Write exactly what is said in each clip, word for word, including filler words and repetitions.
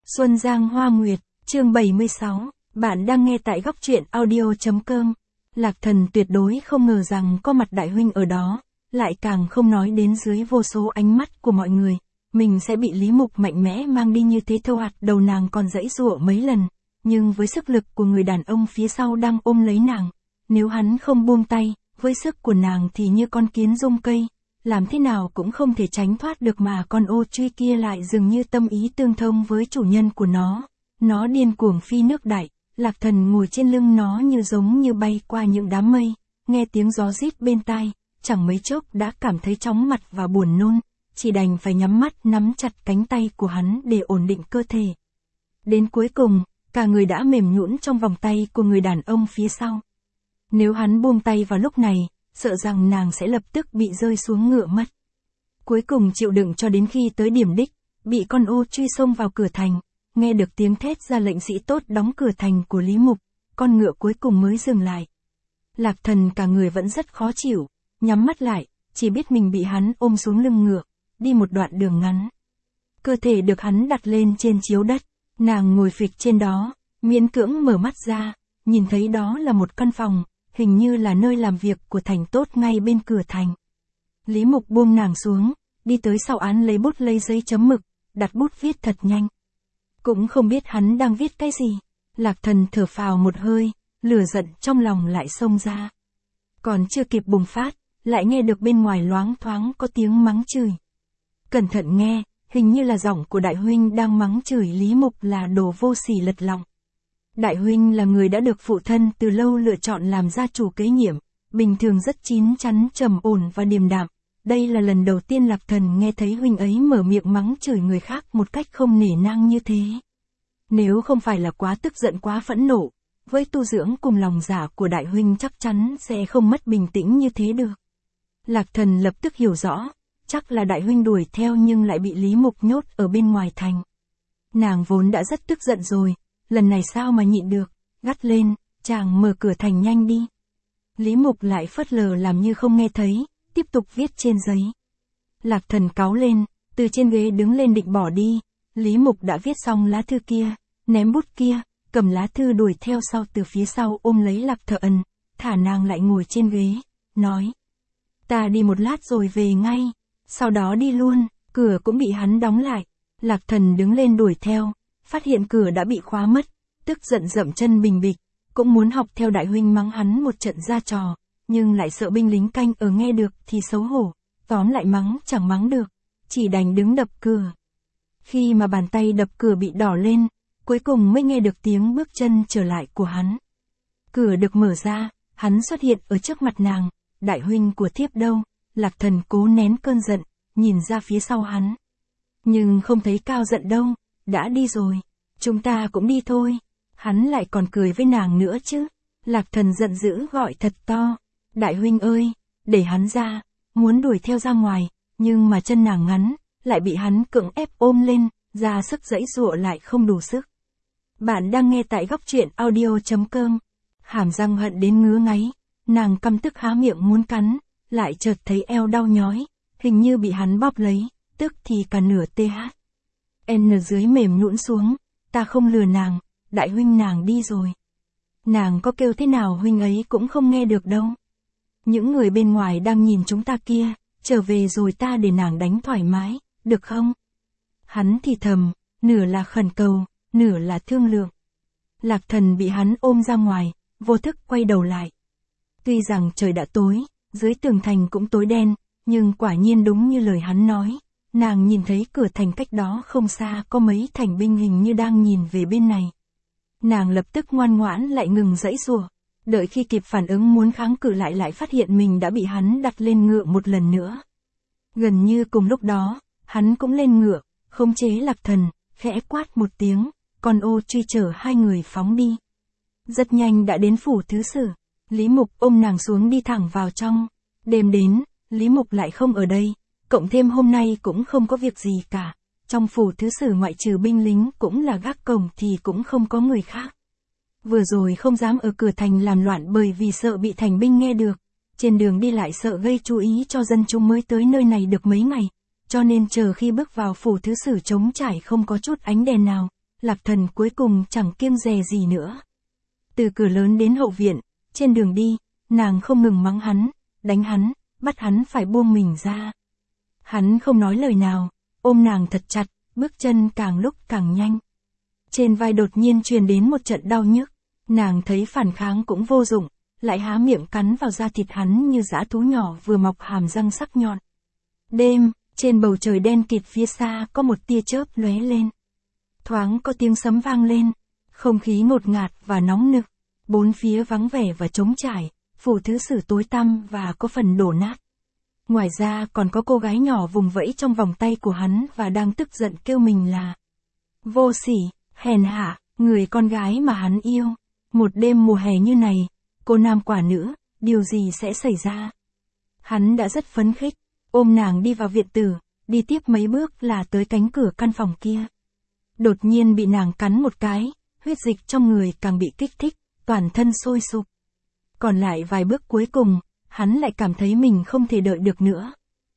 Xuân Giang Hoa Nguyệt, chương bảy mươi sáu, bạn đang nghe tại góc truyện audio.com. Lạc Thần tuyệt đối không ngờ rằng có mặt đại huynh ở đó, lại càng không nói đến dưới vô số ánh mắt của mọi người, mình sẽ bị Lý Mục mạnh mẽ mang đi như thế. Thâu hạt đầu nàng còn giãy giụa mấy lần, nhưng với sức lực của người đàn ông phía sau đang ôm lấy nàng, nếu hắn không buông tay, với sức của nàng thì như con kiến rung cây, làm thế nào cũng không thể tránh thoát được, mà con ô truy kia lại dường như tâm ý tương thông với chủ nhân của nó. Nó điên cuồng phi nước đại, Lạc Thần ngồi trên lưng nó như giống như bay qua những đám mây, nghe tiếng gió rít bên tai, chẳng mấy chốc đã cảm thấy chóng mặt và buồn nôn, chỉ đành phải nhắm mắt nắm chặt cánh tay của hắn để ổn định cơ thể. Đến cuối cùng, cả người đã mềm nhũn trong vòng tay của người đàn ông phía sau. Nếu hắn buông tay vào lúc này, sợ rằng nàng sẽ lập tức bị rơi xuống ngựa mất. Cuối cùng chịu đựng cho đến khi tới điểm đích, bị con ô truy xông vào cửa thành, nghe được tiếng thét ra lệnh sĩ tốt đóng cửa thành của Lý Mục, con ngựa cuối cùng mới dừng lại. Lạc Thần cả người vẫn rất khó chịu, nhắm mắt lại, chỉ biết mình bị hắn ôm xuống lưng ngựa, đi một đoạn đường ngắn. Cơ thể được hắn đặt lên trên chiếu đất, nàng ngồi phịch trên đó, miễn cưỡng mở mắt ra, nhìn thấy đó là một căn phòng, hình như là nơi làm việc của thành tốt ngay bên cửa thành. Lý Mục buông nàng xuống, đi tới sau án lấy bút lấy giấy chấm mực, đặt bút viết thật nhanh. Cũng không biết hắn đang viết cái gì. Lạc Thần thở phào một hơi, lửa giận trong lòng lại xông ra. Còn chưa kịp bùng phát, lại nghe được bên ngoài loáng thoáng có tiếng mắng chửi. Cẩn thận nghe, hình như là giọng của đại huynh đang mắng chửi Lý Mục là đồ vô sỉ lật lọng. Đại huynh là người đã được phụ thân từ lâu lựa chọn làm gia chủ kế nhiệm, bình thường rất chín chắn trầm ổn và điềm đạm. Đây là lần đầu tiên Lạc Thần nghe thấy huynh ấy mở miệng mắng chửi người khác một cách không nể nang như thế. Nếu không phải là quá tức giận quá phẫn nộ, với tu dưỡng cùng lòng dạ của đại huynh chắc chắn sẽ không mất bình tĩnh như thế được. Lạc Thần lập tức hiểu rõ, chắc là đại huynh đuổi theo nhưng lại bị Lý Mục nhốt ở bên ngoài thành. Nàng vốn đã rất tức giận rồi, lần này sao mà nhịn được, gắt lên, chàng mở cửa thành nhanh đi. Lý Mục lại phớt lờ làm như không nghe thấy, tiếp tục viết trên giấy. Lạc Thần cáu lên, từ trên ghế đứng lên định bỏ đi, Lý Mục đã viết xong lá thư kia, ném bút kia, cầm lá thư đuổi theo sau từ phía sau ôm lấy Lạc Thần, thả nàng lại ngồi trên ghế, nói. Ta đi một lát rồi về ngay, sau đó đi luôn, cửa cũng bị hắn đóng lại. Lạc Thần đứng lên đuổi theo, phát hiện cửa đã bị khóa mất, tức giận dậm chân bình bịch, cũng muốn học theo đại huynh mắng hắn một trận ra trò, nhưng lại sợ binh lính canh ở nghe được thì xấu hổ, tóm lại mắng chẳng mắng được, chỉ đành đứng đập cửa. Khi mà bàn tay đập cửa bị đỏ lên, cuối cùng mới nghe được tiếng bước chân trở lại của hắn. Cửa được mở ra, hắn xuất hiện ở trước mặt nàng, đại huynh của thiếp đâu? Lạc Thần cố nén cơn giận, nhìn ra phía sau hắn. Nhưng không thấy Cao Giận đâu, đã đi rồi, chúng ta cũng đi thôi. Hắn lại còn cười với nàng nữa chứ. Lạc Thần giận dữ gọi thật to, đại huynh ơi, để hắn ra, muốn đuổi theo ra ngoài, nhưng mà chân nàng ngắn, lại bị hắn cưỡng ép ôm lên, ra sức giãy giụa lại không đủ sức. Bạn đang nghe tại góc truyện audio.com. Hàm răng hận đến ngứa ngáy, nàng căm tức há miệng muốn cắn, lại chợt thấy eo đau nhói, hình như bị hắn bóp lấy, tức thì cả nửa th. N dưới mềm nhũn xuống, ta không lừa nàng, đại huynh nàng đi rồi. Nàng có kêu thế nào huynh ấy cũng không nghe được đâu. Những người bên ngoài đang nhìn chúng ta kia, trở về rồi ta để nàng đánh thoải mái, được không? Hắn thì thầm, nửa là khẩn cầu, nửa là thương lượng. Lạc Thần bị hắn ôm ra ngoài, vô thức quay đầu lại. Tuy rằng trời đã tối, dưới tường thành cũng tối đen, nhưng quả nhiên đúng như lời hắn nói, nàng nhìn thấy cửa thành cách đó không xa có mấy thành binh hình như đang nhìn về bên này. Nàng lập tức ngoan ngoãn lại ngừng giãy giụa, đợi khi kịp phản ứng muốn kháng cự lại lại phát hiện mình đã bị hắn đặt lên ngựa một lần nữa. Gần như cùng lúc đó, hắn cũng lên ngựa, khống chế Lạc Thần, khẽ quát một tiếng, con ô truy chở hai người phóng đi. Rất nhanh đã đến phủ thứ sử, Lý Mục ôm nàng xuống đi thẳng vào trong. Đêm đến, Lý Mục lại không ở đây, cộng thêm hôm nay cũng không có việc gì cả. Trong phủ thứ sử ngoại trừ binh lính cũng là gác cổng thì cũng không có người khác. Vừa rồi không dám ở cửa thành làm loạn bởi vì sợ bị thành binh nghe được. Trên đường đi lại sợ gây chú ý cho dân chúng mới tới nơi này được mấy ngày. Cho nên chờ khi bước vào phủ thứ sử trống trải không có chút ánh đèn nào. Lạc Thần cuối cùng chẳng kiêng dè gì nữa. Từ cửa lớn đến hậu viện, trên đường đi, nàng không ngừng mắng hắn, đánh hắn, bắt hắn phải buông mình ra. Hắn không nói lời nào, ôm nàng thật chặt, bước chân càng lúc càng nhanh. Trên vai đột nhiên truyền đến một trận đau nhức, nàng thấy phản kháng cũng vô dụng, lại há miệng cắn vào da thịt hắn như dã thú nhỏ vừa mọc hàm răng sắc nhọn. Đêm, trên bầu trời đen kịt phía xa có một tia chớp lóe lên. Thoáng có tiếng sấm vang lên, không khí ngột ngạt và nóng nực, bốn phía vắng vẻ và trống trải, phủ thứ sử tối tăm và có phần đổ nát. Ngoài ra còn có cô gái nhỏ vùng vẫy trong vòng tay của hắn và đang tức giận kêu mình là vô sỉ, hèn hạ, người con gái mà hắn yêu. Một đêm mùa hè như này, cô nam quả nữ, điều gì sẽ xảy ra? Hắn đã rất phấn khích, ôm nàng đi vào viện tử, đi tiếp mấy bước là tới cánh cửa căn phòng kia. Đột nhiên bị nàng cắn một cái, huyết dịch trong người càng bị kích thích, toàn thân sôi sục. Còn lại vài bước cuối cùng, hắn lại cảm thấy mình không thể đợi được nữa.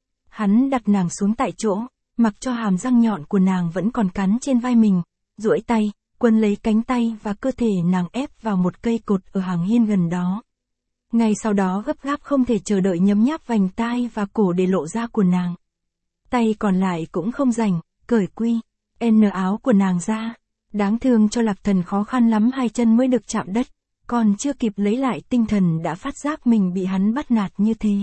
Hắn đặt nàng xuống tại chỗ, mặc cho hàm răng nhọn của nàng vẫn còn cắn trên vai mình, duỗi tay, quấn lấy cánh tay và cơ thể nàng ép vào một cây cột ở hàng hiên gần đó. Ngay sau đó gấp gáp không thể chờ đợi nhấm nháp vành tai và cổ để lộ ra của nàng. Tay còn lại cũng không rảnh, cởi quy, n áo của nàng ra. Đáng thương cho Lạc Thần khó khăn lắm hai chân mới được chạm đất, còn chưa kịp lấy lại tinh thần đã phát giác mình bị hắn bắt nạt như thế.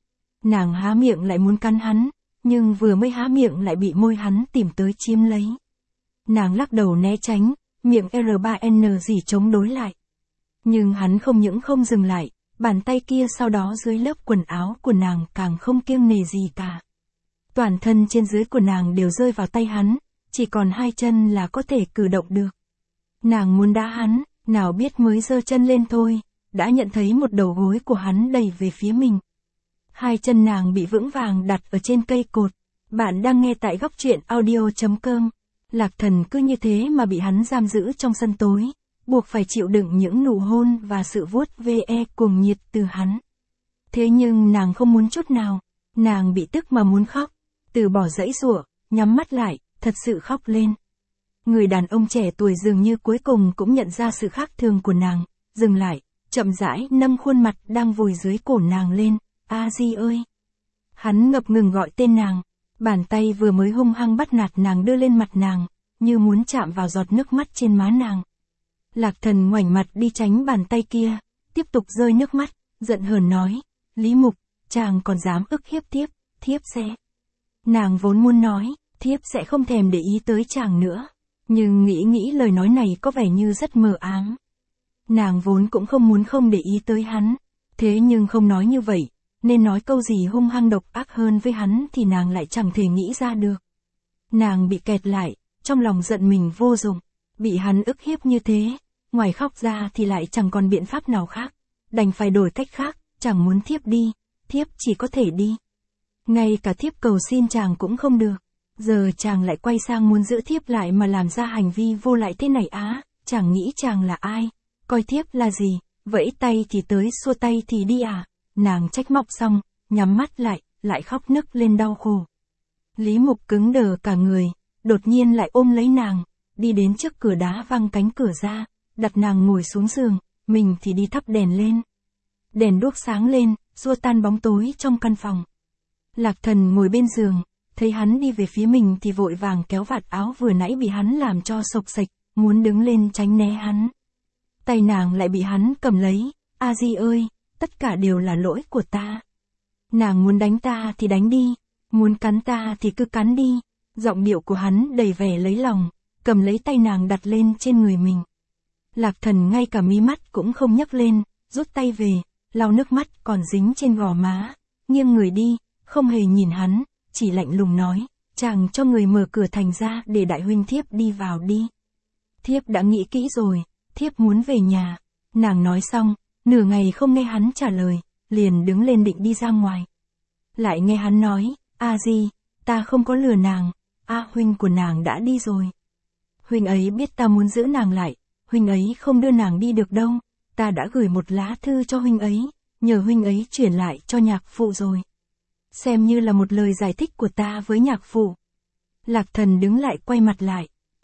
Nàng há miệng lại muốn cắn hắn, nhưng vừa mới há miệng lại bị môi hắn tìm tới chiếm lấy. Nàng lắc đầu né tránh, miệng R ba N gì chống đối lại. Nhưng hắn không những không dừng lại, bàn tay kia sau đó dưới lớp quần áo của nàng càng không kiêng nề gì cả. Toàn thân trên dưới của nàng đều rơi vào tay hắn, chỉ còn hai chân là có thể cử động được. Nàng muốn đá hắn, nào biết mới giơ chân lên thôi, đã nhận thấy một đầu gối của hắn đẩy về phía mình. Hai chân nàng bị vững vàng đặt ở trên cây cột. Bạn đang nghe tại góc truyện audio chấm com. Lạc Thần cứ như thế mà bị hắn giam giữ trong sân tối, buộc phải chịu đựng những nụ hôn và sự vuốt ve cuồng nhiệt từ hắn. Thế nhưng nàng không muốn chút nào, nàng bị tức mà muốn khóc, từ bỏ giãy giụa, nhắm mắt lại, thật sự khóc lên. Người đàn ông trẻ tuổi dường như cuối cùng cũng nhận ra sự khác thường của nàng, dừng lại, chậm rãi nâng khuôn mặt đang vùi dưới cổ nàng lên, A Di ơi. Hắn ngập ngừng gọi tên nàng, bàn tay vừa mới hung hăng bắt nạt nàng đưa lên mặt nàng, như muốn chạm vào giọt nước mắt trên má nàng. Lạc Thần ngoảnh mặt đi tránh bàn tay kia, tiếp tục rơi nước mắt, giận hờn nói, Lý Mục, chàng còn dám ức hiếp thiếp, thiếp sẽ. Nàng vốn muốn nói, thiếp sẽ không thèm để ý tới chàng nữa, nhưng nghĩ nghĩ lời nói này có vẻ như rất mờ ám. Nàng vốn cũng không muốn không để ý tới hắn, thế nhưng không nói như vậy, nên nói câu gì hung hăng độc ác hơn với hắn thì nàng lại chẳng thể nghĩ ra được. Nàng bị kẹt lại, trong lòng giận mình vô dụng, bị hắn ức hiếp như thế, ngoài khóc ra thì lại chẳng còn biện pháp nào khác, đành phải đổi cách khác, chẳng muốn thiếp đi, thiếp chỉ có thể đi. Ngay cả thiếp cầu xin chàng cũng không được, giờ chàng lại quay sang muốn giữ thiếp lại mà làm ra hành vi vô lại thế này á, chàng nghĩ chàng là ai, coi thiếp là gì, vẫy tay thì tới xua tay thì đi à. Nàng trách móc xong, nhắm mắt lại, lại khóc nức lên đau khổ. Lý Mục cứng đờ cả người, đột nhiên lại ôm lấy nàng, đi đến trước cửa đá văng cánh cửa ra, đặt nàng ngồi xuống giường, mình thì đi thắp đèn lên. Đèn đuốc sáng lên, xua tan bóng tối trong căn phòng. Lạc Thần ngồi bên giường, thấy hắn đi về phía mình thì vội vàng kéo vạt áo vừa nãy bị hắn làm cho xộc xệch, muốn đứng lên tránh né hắn. Tay nàng lại bị hắn cầm lấy, A Di ơi, tất cả đều là lỗi của ta. Nàng muốn đánh ta thì đánh đi, muốn cắn ta thì cứ cắn đi. Giọng điệu của hắn đầy vẻ lấy lòng, cầm lấy tay nàng đặt lên trên người mình. Lạc Thần ngay cả mí mắt cũng không nhấc lên, rút tay về, lau nước mắt còn dính trên gò má, nghiêng người đi, không hề nhìn hắn, chỉ lạnh lùng nói, chàng cho người mở cửa thành ra để đại huynh thiếp đi vào đi. Thiếp đã nghĩ kỹ rồi, thiếp muốn về nhà. Nàng nói xong, nửa ngày không nghe hắn trả lời, liền đứng lên định đi ra ngoài. Lại nghe hắn nói, A Di, ta không có lừa nàng, A huynh của nàng đã đi rồi. Huynh ấy biết ta muốn giữ nàng lại, huynh ấy không đưa nàng đi được đâu, ta đã gửi một lá thư cho huynh ấy, nhờ huynh ấy chuyển lại cho nhạc phụ rồi. Xem như là một lời giải thích của ta với nhạc phụ. Lạc Thần đứng lại quay mặt lại,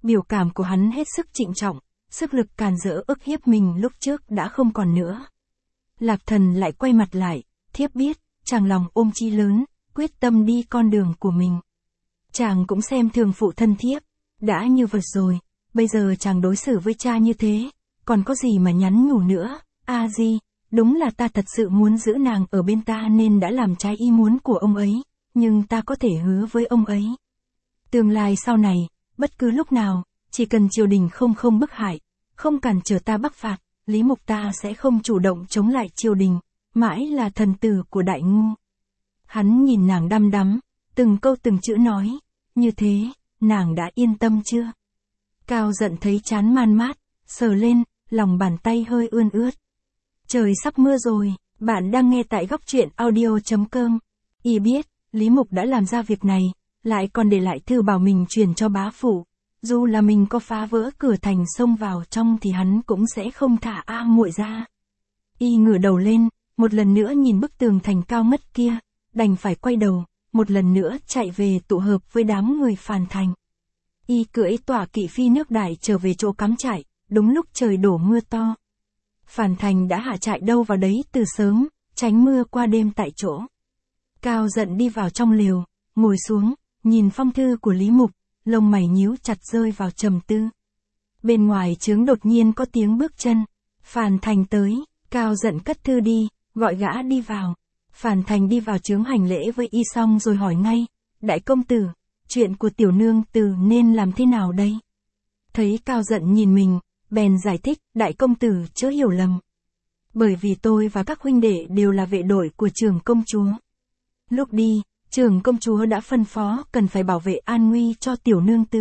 Biểu cảm của hắn hết sức trịnh trọng, sức lực càn rỡ ức hiếp mình lúc trước đã không còn nữa. Lạc Thần lại quay mặt lại, thiếp biết, chàng lòng ôm chí lớn, quyết tâm đi con đường của mình. Chàng cũng xem thường phụ thân thiếp, đã như vật rồi, bây giờ chàng đối xử với cha như thế, còn có gì mà nhắn nhủ nữa, a di, đúng là ta thật sự muốn giữ nàng ở bên ta nên đã làm trái ý muốn của ông ấy, nhưng ta có thể hứa với ông ấy. Tương lai sau này, bất cứ lúc nào, chỉ cần triều đình không không bức hại, không cản trở ta bắc phạt, Lý Mục ta sẽ không chủ động chống lại triều đình, mãi là thần tử của đại ngu. Hắn nhìn nàng đăm đắm, từng câu từng chữ nói, như thế, nàng đã yên tâm chưa? Cao Giận thấy chán man mát, sờ lên, lòng bàn tay hơi ươn ướt. Trời sắp mưa rồi, bạn đang nghe tại góc truyện audio chấm com. Y biết, Lý Mục đã làm ra việc này, lại còn để lại thư bảo mình truyền cho bá phụ. Dù là mình có phá vỡ cửa thành xông vào trong thì hắn cũng sẽ không thả A muội ra. Y ngửa đầu lên, một lần nữa nhìn bức tường thành cao ngất kia, đành phải quay đầu, một lần nữa chạy về tụ hợp với đám người Phàn Thành. Y cưỡi tỏa kỵ phi nước đại trở về chỗ cắm trại, đúng lúc trời đổ mưa to. Phàn Thành đã hạ trại đâu vào đấy từ sớm, tránh mưa qua đêm tại chỗ. Cao Giận đi vào trong lều, ngồi xuống, nhìn phong thư của Lý Mục, lông mày nhíu chặt rơi vào trầm tư. Bên ngoài trướng đột nhiên có tiếng bước chân. Phàn Thành tới, Cao Giận cất thư đi, gọi gã đi vào. Phàn Thành đi vào trướng hành lễ với y xong rồi hỏi ngay, đại công tử, chuyện của tiểu nương tử nên làm thế nào đây? Thấy Cao Giận nhìn mình, bèn giải thích, đại công tử chớ hiểu lầm. Bởi vì tôi và các huynh đệ đều là vệ đội của trưởng công chúa. Lúc đi, trưởng công chúa đã phân phó cần phải bảo vệ an nguy cho tiểu nương tử.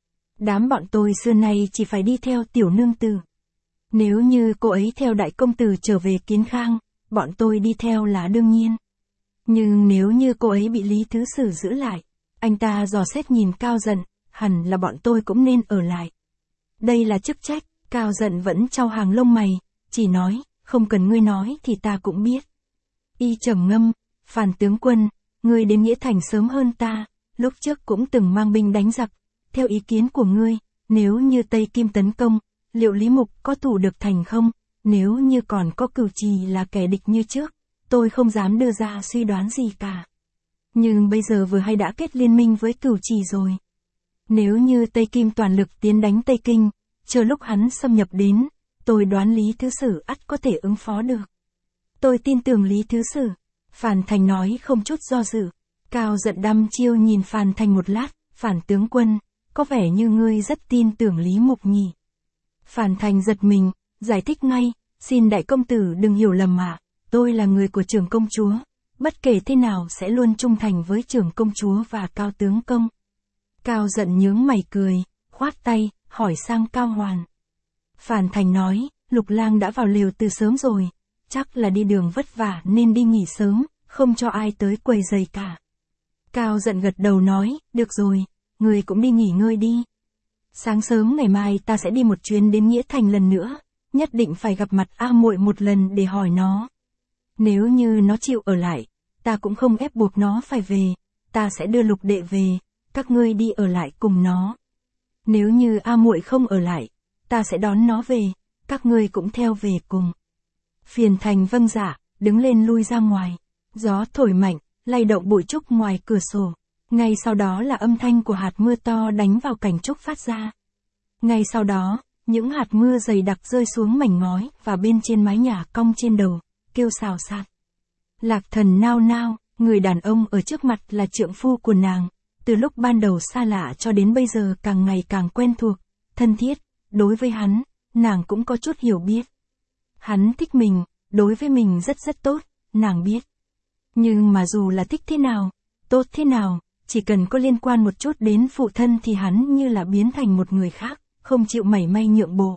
Đám bọn tôi xưa nay chỉ phải đi theo tiểu nương tử. Nếu như cô ấy theo đại công tử trở về Kiến Khang, bọn tôi đi theo là đương nhiên. Nhưng nếu như cô ấy bị Lý Thứ Sử giữ lại, anh ta dò xét nhìn Cao Giận, hẳn là bọn tôi cũng nên ở lại. Đây là chức trách, Cao Giận vẫn trao hàng lông mày, chỉ nói, không cần ngươi nói thì ta cũng biết. Y trầm ngâm, Phàn tướng quân, ngươi đến Nghĩa Thành sớm hơn ta, lúc trước cũng từng mang binh đánh giặc, theo ý kiến của ngươi, nếu như Tây Kim tấn công, liệu Lý Mục có thủ được thành không? Nếu như còn có Cửu Trì là kẻ địch như trước, tôi không dám đưa ra suy đoán gì cả. Nhưng bây giờ vừa hay đã kết liên minh với Cửu Trì rồi. Nếu như Tây Kim toàn lực tiến đánh Tây Kinh, chờ lúc hắn xâm nhập đến, tôi đoán Lý Thứ Sử ắt có thể ứng phó được. Tôi tin tưởng Lý Thứ Sử. Phàn Thành nói không chút do dự. Cao Giận đăm chiêu nhìn Phàn Thành một lát, Phàn tướng quân, có vẻ như ngươi rất tin tưởng Lý Mục nhỉ. Phàn Thành giật mình, giải thích ngay, xin đại công tử đừng hiểu lầm ạ, tôi là người của trưởng công chúa, bất kể thế nào sẽ luôn trung thành với trưởng công chúa và Cao tướng công. Cao Giận nhướng mày cười, khoát tay, hỏi sang Cao Hoàn. Phàn Thành nói, Lục Lang đã vào lều từ sớm rồi, chắc là đi đường vất vả nên đi nghỉ sớm, không cho ai tới quấy rầy cả. Cao Giận gật đầu nói, được rồi, người cũng đi nghỉ ngơi đi. Sáng sớm ngày mai ta sẽ đi một chuyến đến Nghĩa Thành lần nữa, nhất định phải gặp mặt A muội một lần để hỏi nó. Nếu như nó chịu ở lại, ta cũng không ép buộc nó phải về, ta sẽ đưa Lục đệ về, các ngươi đi ở lại cùng nó. Nếu như A muội không ở lại, ta sẽ đón nó về, các ngươi cũng theo về cùng. Phiền Thành vâng dạ, đứng lên lui ra ngoài. Gió thổi mạnh, lay động bụi trúc ngoài cửa sổ. Ngay sau đó là âm thanh của hạt mưa to đánh vào cành trúc phát ra. Ngay sau đó, những hạt mưa dày đặc rơi xuống mảnh ngói và bên trên mái nhà cong trên đầu, kêu xào xạc. Lạc Thần nao nao, người đàn ông ở trước mặt là trượng phu của nàng, từ lúc ban đầu xa lạ cho đến bây giờ càng ngày càng quen thuộc, thân thiết, đối với hắn, nàng cũng có chút hiểu biết. Hắn thích mình, đối với mình rất rất tốt, nàng biết. Nhưng mà dù là thích thế nào, tốt thế nào, chỉ cần có liên quan một chút đến phụ thân thì hắn như là biến thành một người khác, không chịu mảy may nhượng bộ.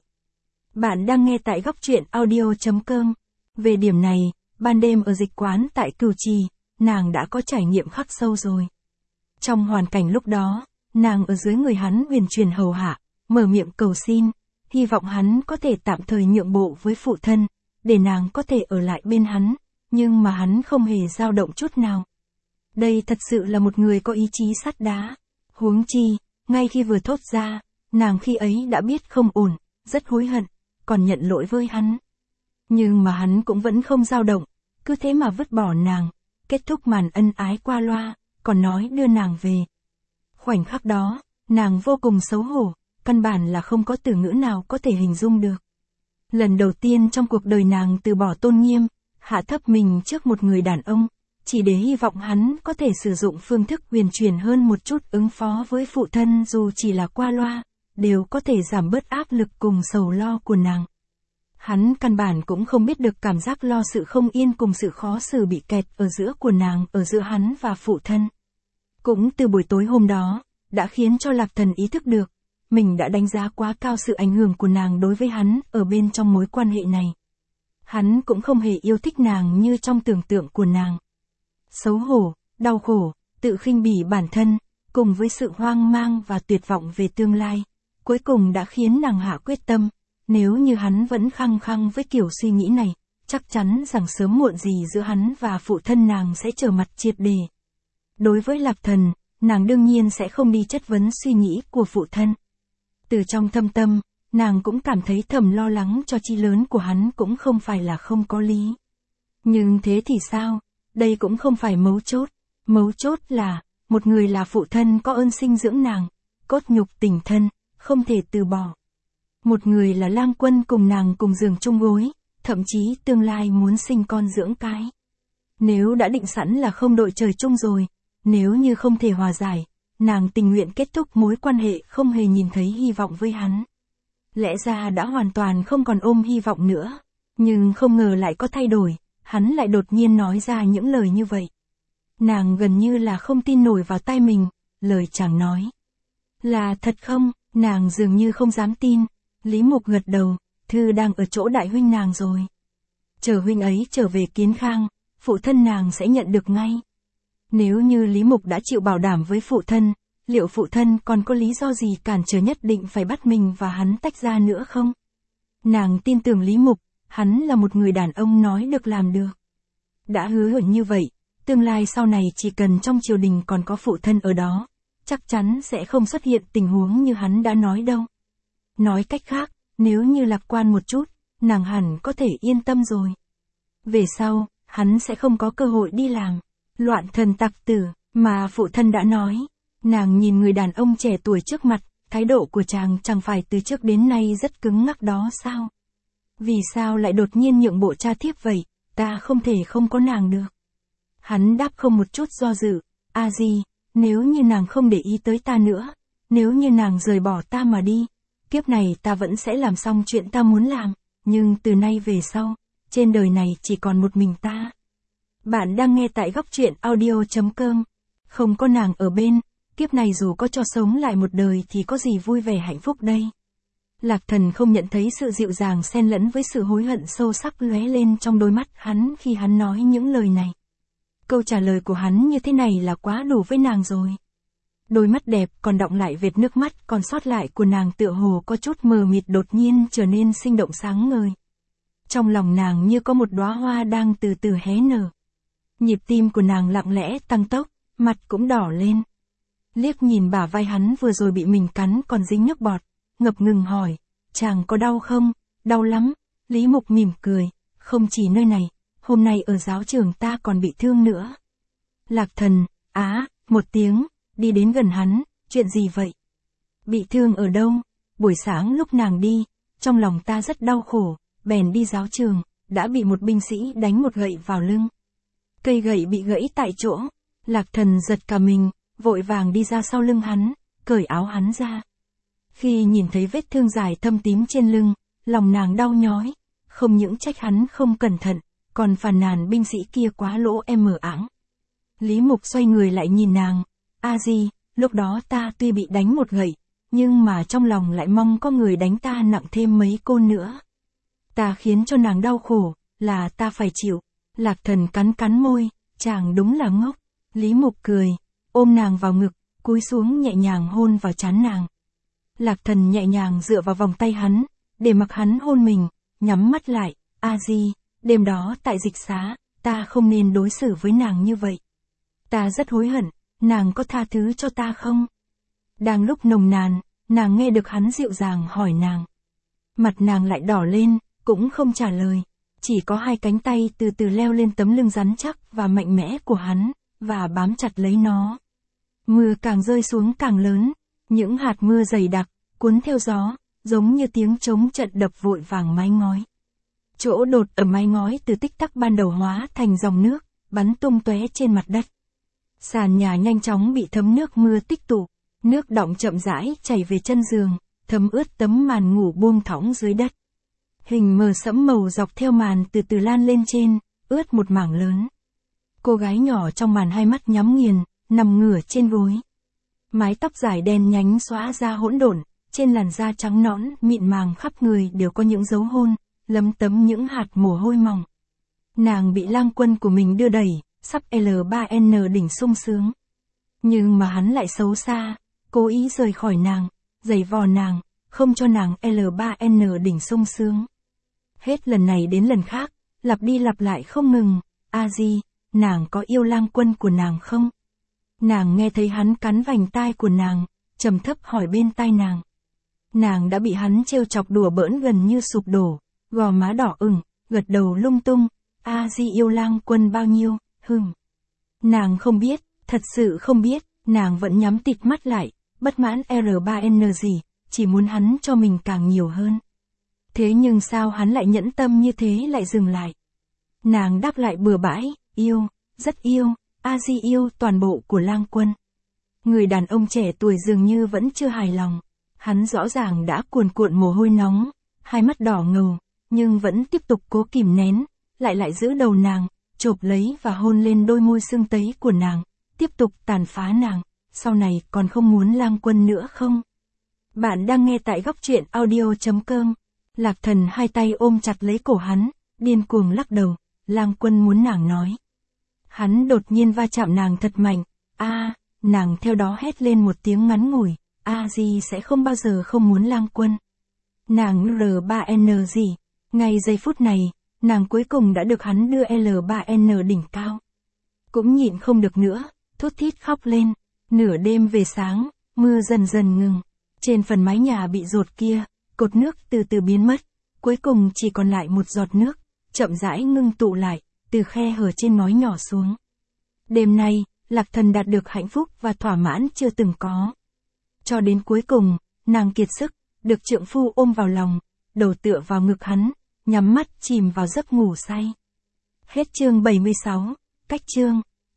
Bạn đang nghe tại góc truyện audio chấm com. Về điểm này, ban đêm ở dịch quán tại Cửu Trì, nàng đã có trải nghiệm khắc sâu rồi. Trong hoàn cảnh lúc đó, nàng ở dưới người hắn huyền truyền hầu hạ, mở miệng cầu xin, hy vọng hắn có thể tạm thời nhượng bộ với phụ thân, để nàng có thể ở lại bên hắn, nhưng mà hắn không hề dao động chút nào. Đây thật sự là một người có ý chí sắt đá. Huống chi, ngay khi vừa thốt ra, nàng khi ấy đã biết không ổn, rất hối hận, còn nhận lỗi với hắn. Nhưng mà hắn cũng vẫn không dao động, cứ thế mà vứt bỏ nàng, kết thúc màn ân ái qua loa, còn nói đưa nàng về. Khoảnh khắc đó, nàng vô cùng xấu hổ, căn bản là không có từ ngữ nào có thể hình dung được. Lần đầu tiên trong cuộc đời nàng từ bỏ tôn nghiêm, hạ thấp mình trước một người đàn ông, chỉ để hy vọng hắn có thể sử dụng phương thức huyền chuyển hơn một chút ứng phó với phụ thân dù chỉ là qua loa, đều có thể giảm bớt áp lực cùng sầu lo của nàng. Hắn căn bản cũng không biết được cảm giác lo sự không yên cùng sự khó xử bị kẹt ở giữa của nàng, ở giữa hắn và phụ thân. Cũng từ buổi tối hôm đó, đã khiến cho Lạc Thần ý thức được, mình đã đánh giá quá cao sự ảnh hưởng của nàng đối với hắn ở bên trong mối quan hệ này. Hắn cũng không hề yêu thích nàng như trong tưởng tượng của nàng. Xấu hổ, đau khổ, tự khinh bỉ bản thân, cùng với sự hoang mang và tuyệt vọng về tương lai, cuối cùng đã khiến nàng hạ quyết tâm, nếu như hắn vẫn khăng khăng với kiểu suy nghĩ này, chắc chắn rằng sớm muộn gì giữa hắn và phụ thân nàng sẽ trở mặt triệt để. Đối với Lạc Thần, nàng đương nhiên sẽ không đi chất vấn suy nghĩ của phụ thân. Từ trong thâm tâm, nàng cũng cảm thấy thầm lo lắng cho chí lớn của hắn cũng không phải là không có lý. Nhưng thế thì sao? Đây cũng không phải mấu chốt. Mấu chốt là, một người là phụ thân có ơn sinh dưỡng nàng, cốt nhục tình thân, không thể từ bỏ. Một người là lang quân cùng nàng cùng giường chung gối, thậm chí tương lai muốn sinh con dưỡng cái. Nếu đã định sẵn là không đội trời chung rồi, nếu như không thể hòa giải, nàng tình nguyện kết thúc mối quan hệ không hề nhìn thấy hy vọng với hắn. Lẽ ra đã hoàn toàn không còn ôm hy vọng nữa, nhưng không ngờ lại có thay đổi, hắn lại đột nhiên nói ra những lời như vậy. Nàng gần như là không tin nổi vào tai mình, lời chàng nói. Là thật không? Nàng dường như không dám tin. Lý Mục gật đầu, thư đang ở chỗ đại huynh nàng rồi. Chờ huynh ấy trở về Kiến Khang, phụ thân nàng sẽ nhận được ngay. Nếu như Lý Mục đã chịu bảo đảm với phụ thân, liệu phụ thân còn có lý do gì cản trở nhất định phải bắt mình và hắn tách ra nữa không? Nàng tin tưởng Lý Mục, hắn là một người đàn ông nói được làm được. Đã hứa hẹn như vậy, tương lai sau này chỉ cần trong triều đình còn có phụ thân ở đó, chắc chắn sẽ không xuất hiện tình huống như hắn đã nói đâu. Nói cách khác, nếu như lạc quan một chút, nàng hẳn có thể yên tâm rồi. Về sau, hắn sẽ không có cơ hội đi làm loạn thần tặc tử, mà phụ thân đã nói. Nàng nhìn người đàn ông trẻ tuổi trước mặt, thái độ của chàng chẳng phải từ trước đến nay rất cứng ngắc đó sao? Vì sao lại đột nhiên nhượng bộ cha thiếp vậy, ta không thể không có nàng được. Hắn đáp không một chút do dự, a di, nếu như nàng không để ý tới ta nữa, nếu như nàng rời bỏ ta mà đi, kiếp này ta vẫn sẽ làm xong chuyện ta muốn làm, nhưng từ nay về sau, trên đời này chỉ còn một mình ta. Bạn đang nghe tại góc truyện audio chấm com. Không có nàng ở bên, kiếp này dù có cho sống lại một đời thì có gì vui vẻ hạnh phúc đây. Lạc Thần không nhận thấy sự dịu dàng xen lẫn với sự hối hận sâu sắc lóe lên trong đôi mắt hắn khi hắn nói những lời này. Câu trả lời của hắn như thế này là quá đủ với nàng rồi. Đôi mắt đẹp còn đọng lại vệt nước mắt còn sót lại của nàng tựa hồ có chút mờ mịt đột nhiên trở nên sinh động sáng ngời. Trong lòng nàng như có một đóa hoa đang từ từ hé nở. Nhịp tim của nàng lặng lẽ tăng tốc, mặt cũng đỏ lên. Liếc nhìn bả vai hắn vừa rồi bị mình cắn còn dính nước bọt, ngập ngừng hỏi, chàng có đau không? Đau lắm. Lý Mục mỉm cười, không chỉ nơi này, hôm nay ở giáo trường ta còn bị thương nữa. Lạc Thần, á, một tiếng, đi đến gần hắn, chuyện gì vậy? Bị thương ở đâu? Buổi sáng lúc nàng đi, trong lòng ta rất đau khổ, bèn đi giáo trường, đã bị một binh sĩ đánh một gậy vào lưng. Cây gậy bị gãy tại chỗ, Lạc Thần giật cả mình, vội vàng đi ra sau lưng hắn, cởi áo hắn ra. Khi nhìn thấy vết thương dài thâm tím trên lưng, lòng nàng đau nhói, không những trách hắn không cẩn thận, còn phàn nàn binh sĩ kia quá lỗ em mở ảng. Lý Mục xoay người lại nhìn nàng, a di, lúc đó ta tuy bị đánh một gậy, nhưng mà trong lòng lại mong có người đánh ta nặng thêm mấy côn nữa. Ta khiến cho nàng đau khổ, là ta phải chịu. Lạc Thần cắn cắn môi, chàng đúng là ngốc. Lý Mục cười, ôm nàng vào ngực, cúi xuống nhẹ nhàng hôn vào trán nàng. Lạc Thần nhẹ nhàng dựa vào vòng tay hắn, để mặc hắn hôn mình, nhắm mắt lại, a di, đêm đó tại dịch xá, ta không nên đối xử với nàng như vậy. Ta rất hối hận, nàng có tha thứ cho ta không? Đang lúc nồng nàn, nàng nghe được hắn dịu dàng hỏi nàng. Mặt nàng lại đỏ lên, cũng không trả lời. Chỉ có hai cánh tay từ từ leo lên tấm lưng rắn chắc và mạnh mẽ của hắn, và bám chặt lấy nó. Mưa càng rơi xuống càng lớn, những hạt mưa dày đặc, cuốn theo gió, giống như tiếng trống trận đập vội vàng mái ngói. Chỗ đột ở mái ngói từ tích tắc ban đầu hóa thành dòng nước, bắn tung tóe trên mặt đất. Sàn nhà nhanh chóng bị thấm nước mưa tích tụ, nước đọng chậm rãi chảy về chân giường, thấm ướt tấm màn ngủ buông thõng dưới đất. Hình mờ sẫm màu dọc theo màn từ từ lan lên trên, ướt một mảng lớn. Cô gái nhỏ trong màn hai mắt nhắm nghiền, nằm ngửa trên gối. Mái tóc dài đen nhánh xõa ra hỗn độn, trên làn da trắng nõn mịn màng khắp người đều có những dấu hôn, lấm tấm những hạt mồ hôi mỏng. Nàng bị lang quân của mình đưa đẩy, sắp L ba N đỉnh sung sướng. Nhưng mà hắn lại xấu xa, cố ý rời khỏi nàng, giày vò nàng, không cho nàng L ba N đỉnh sung sướng. Hết lần này đến lần khác, lặp đi lặp lại không ngừng. A Di, nàng có yêu lang quân của nàng không? Nàng nghe thấy hắn cắn vành tai của nàng, trầm thấp hỏi bên tai nàng. Nàng đã bị hắn trêu chọc đùa bỡn gần như sụp đổ, gò má đỏ ửng, gật đầu lung tung. A Di yêu lang quân bao nhiêu, hừm. Nàng không biết, thật sự không biết, nàng vẫn nhắm tịt mắt lại, bất mãn R ba N gì, chỉ muốn hắn cho mình càng nhiều hơn. Thế nhưng sao hắn lại nhẫn tâm như thế lại dừng lại? Nàng đáp lại bừa bãi, yêu, rất yêu, A Di yêu toàn bộ của lang quân. Người đàn ông trẻ tuổi dường như vẫn chưa hài lòng. Hắn rõ ràng đã cuồn cuộn mồ hôi nóng, hai mắt đỏ ngầu, nhưng vẫn tiếp tục cố kìm nén, lại lại giữ đầu nàng, chộp lấy và hôn lên đôi môi sưng tấy của nàng, tiếp tục tàn phá nàng. Sau này còn không muốn lang quân nữa không? Bạn đang nghe tại góc truyện audio chấm com. Lạc Thần hai tay ôm chặt lấy cổ hắn, điên cuồng lắc đầu, lang quân muốn nàng nói. Hắn đột nhiên va chạm nàng thật mạnh, a, à, nàng theo đó hét lên một tiếng ngắn ngủi, A Di sẽ không bao giờ không muốn lang quân. Nàng R ba N gì, ngay giây phút này, nàng cuối cùng đã được hắn đưa L ba N đỉnh cao. Cũng nhịn không được nữa, thút thít khóc lên, nửa đêm về sáng, mưa dần dần ngừng, trên phần mái nhà bị dột kia, cột nước từ từ biến mất, cuối cùng chỉ còn lại một giọt nước, chậm rãi ngưng tụ lại, từ khe hở trên ngói nhỏ xuống. Đêm nay, Lạc Thần đạt được hạnh phúc và thỏa mãn chưa từng có. Cho đến cuối cùng, nàng kiệt sức, được trượng phu ôm vào lòng, đầu tựa vào ngực hắn, nhắm mắt chìm vào giấc ngủ say. Hết chương bảy mươi sáu, cách chương.